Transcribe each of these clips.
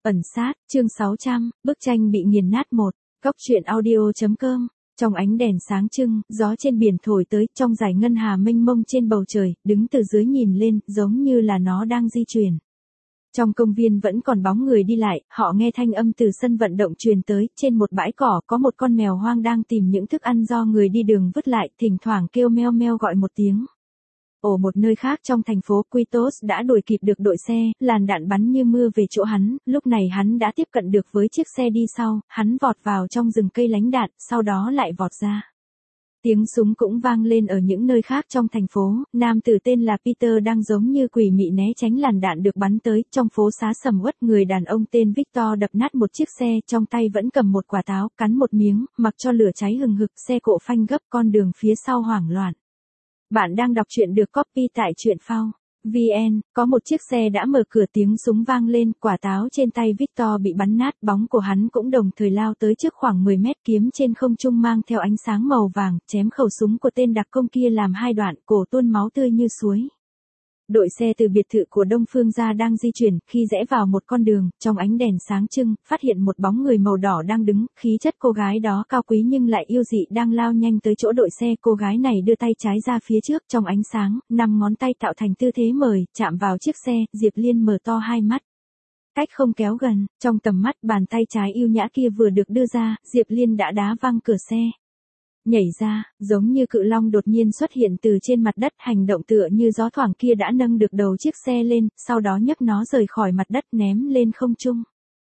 Ẩn sát, chương 600, bức tranh bị nghiền nát 1, Góc truyện audio.com. Trong ánh đèn sáng trưng, gió trên biển thổi tới, trong dải ngân hà mênh mông trên bầu trời, đứng từ dưới nhìn lên, giống như là nó đang di chuyển. Trong công viên vẫn còn bóng người đi lại, họ nghe thanh âm từ sân vận động truyền tới, trên một bãi cỏ có một con mèo hoang đang tìm những thức ăn do người đi đường vứt lại, thỉnh thoảng kêu meo meo gọi một tiếng. Ở một nơi khác trong thành phố Quitos đã đuổi kịp được đội xe, làn đạn bắn như mưa về chỗ hắn, lúc này hắn đã tiếp cận được với chiếc xe đi sau, hắn vọt vào trong rừng cây lánh đạn, sau đó lại vọt ra. Tiếng súng cũng vang lên ở những nơi khác trong thành phố, nam tử tên là Peter đang giống như quỷ mị né tránh làn đạn được bắn tới, trong phố xá sầm uất người đàn ông tên Victor đập nát một chiếc xe, trong tay vẫn cầm một quả táo, cắn một miếng, mặc cho lửa cháy hừng hực, xe cộ phanh gấp con đường phía sau hoảng loạn. Bạn đang đọc truyện được copy tại truyện phao VN, có một chiếc xe đã mở cửa tiếng súng vang lên, quả táo trên tay Victor bị bắn nát, bóng của hắn cũng đồng thời lao tới trước khoảng 10 mét, kiếm trên không trung mang theo ánh sáng màu vàng, chém khẩu súng của tên đặc công kia làm hai đoạn, cổ tuôn máu tươi như suối. Đội xe từ biệt thự của Đông Phương gia đang di chuyển, khi rẽ vào một con đường, trong ánh đèn sáng trưng, phát hiện một bóng người màu đỏ đang đứng, khí chất cô gái đó cao quý nhưng lại yêu dị đang lao nhanh tới chỗ đội xe, cô gái này đưa tay trái ra phía trước, trong ánh sáng, 5 ngón tay tạo thành tư thế mời, chạm vào chiếc xe, Diệp Liên mở to hai mắt. Cách không kéo gần, trong tầm mắt bàn tay trái yêu nhã kia vừa được đưa ra, Diệp Liên đã đá văng cửa xe. Nhảy ra, giống như cự long đột nhiên xuất hiện từ trên mặt đất, hành động tựa như gió thoảng kia đã nâng được đầu chiếc xe lên, sau đó nhấc nó rời khỏi mặt đất ném lên không trung.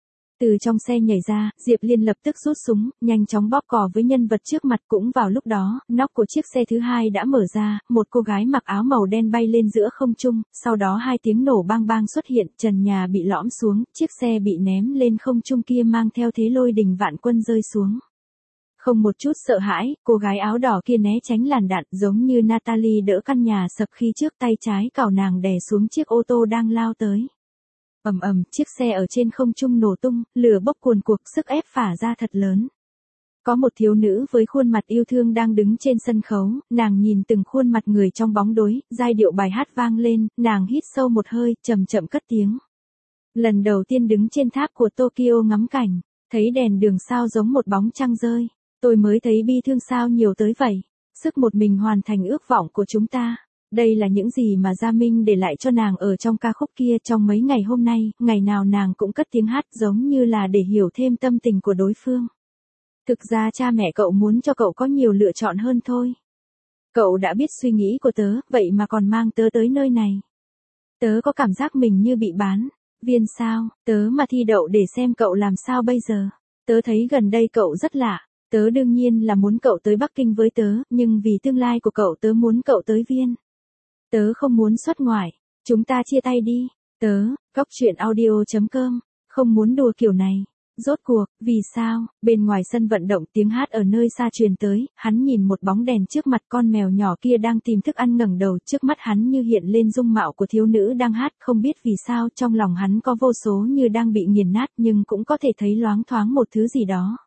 Từ trong xe nhảy ra, Diệp Liên lập tức rút súng, nhanh chóng bóp cò với nhân vật trước mặt, cũng vào lúc đó, nóc của chiếc xe thứ hai đã mở ra, một cô gái mặc áo màu đen bay lên giữa không trung, sau đó hai tiếng nổ bang bang xuất hiện, trần nhà bị lõm xuống, chiếc xe bị ném lên không trung kia mang theo thế lôi đình vạn quân rơi xuống. Không một chút sợ hãi, cô gái áo đỏ kia né tránh làn đạn, giống như Natalie đỡ căn nhà sập khi trước, tay trái cào nàng đè xuống chiếc ô tô đang lao tới. Ầm ầm, chiếc xe ở trên không trung nổ tung, lửa bốc cuồn cuộn, sức ép phả ra thật lớn. Có một thiếu nữ với khuôn mặt yêu thương đang đứng trên sân khấu, nàng nhìn từng khuôn mặt người trong bóng tối, giai điệu bài hát vang lên, nàng hít sâu một hơi, chậm chậm cất tiếng. Lần đầu tiên đứng trên tháp của Tokyo ngắm cảnh, thấy đèn đường sao giống một bóng trăng rơi. Tôi mới thấy bi thương sao nhiều tới vậy. Sức một mình hoàn thành ước vọng của chúng ta. Đây là những gì mà Gia Minh để lại cho nàng ở trong ca khúc kia. Trong mấy ngày hôm nay, ngày nào nàng cũng cất tiếng hát giống như là để hiểu thêm tâm tình của đối phương. Thực ra cha mẹ cậu muốn cho cậu có nhiều lựa chọn hơn thôi. Cậu đã biết suy nghĩ của tớ, vậy mà còn mang tớ tới nơi này. Tớ có cảm giác mình như bị bán. Viên sao, tớ mà thi đậu để xem cậu làm sao bây giờ. Tớ thấy gần đây cậu rất lạ. Tớ đương nhiên là muốn cậu tới Bắc Kinh với tớ, nhưng vì tương lai của cậu tớ muốn cậu tới Viên. Tớ không muốn xuất ngoại, chúng ta chia tay đi. Tớ, Góc truyện audio.com, không muốn đùa kiểu này. Rốt cuộc, vì sao? Bên ngoài sân vận động tiếng hát ở nơi xa truyền tới, hắn nhìn một bóng đèn trước mặt, con mèo nhỏ kia đang tìm thức ăn, ngẩng đầu, trước mắt hắn như hiện lên dung mạo của thiếu nữ đang hát, không biết vì sao trong lòng hắn có vô số như đang bị nghiền nát, nhưng cũng có thể thấy loáng thoáng một thứ gì đó.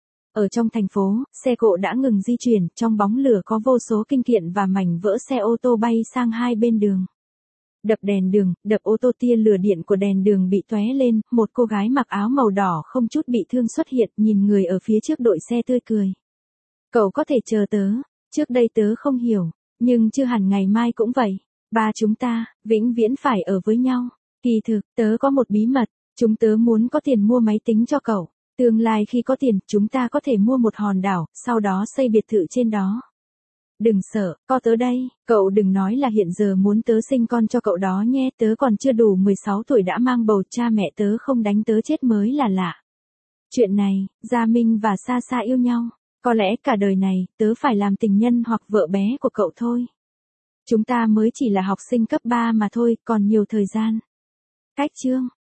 Ở trong thành phố, xe cộ đã ngừng di chuyển, trong bóng lửa có vô số kinh kiện và mảnh vỡ xe ô tô bay sang hai bên đường. Đập đèn đường, đập ô tô, tia lửa điện của đèn đường bị tóe lên, một cô gái mặc áo màu đỏ không chút bị thương xuất hiện, nhìn người ở phía trước đội xe tươi cười. Cậu có thể chờ tớ, trước đây tớ không hiểu, nhưng chưa hẳn ngày mai cũng vậy. Ba chúng ta, vĩnh viễn phải ở với nhau. Kỳ thực, tớ có một bí mật, chúng tớ muốn có tiền mua máy tính cho cậu. Tương lai khi có tiền, chúng ta có thể mua một hòn đảo, sau đó xây biệt thự trên đó. Đừng sợ, có tớ đây, cậu đừng nói là hiện giờ muốn tớ sinh con cho cậu đó nhé, tớ còn chưa đủ 16 tuổi đã mang bầu, cha mẹ tớ không đánh tớ chết mới là lạ. Chuyện này, Gia Minh và Sa Sa yêu nhau, có lẽ cả đời này, tớ phải làm tình nhân hoặc vợ bé của cậu thôi. Chúng ta mới chỉ là học sinh cấp 3 mà thôi, còn nhiều thời gian. Cách chương.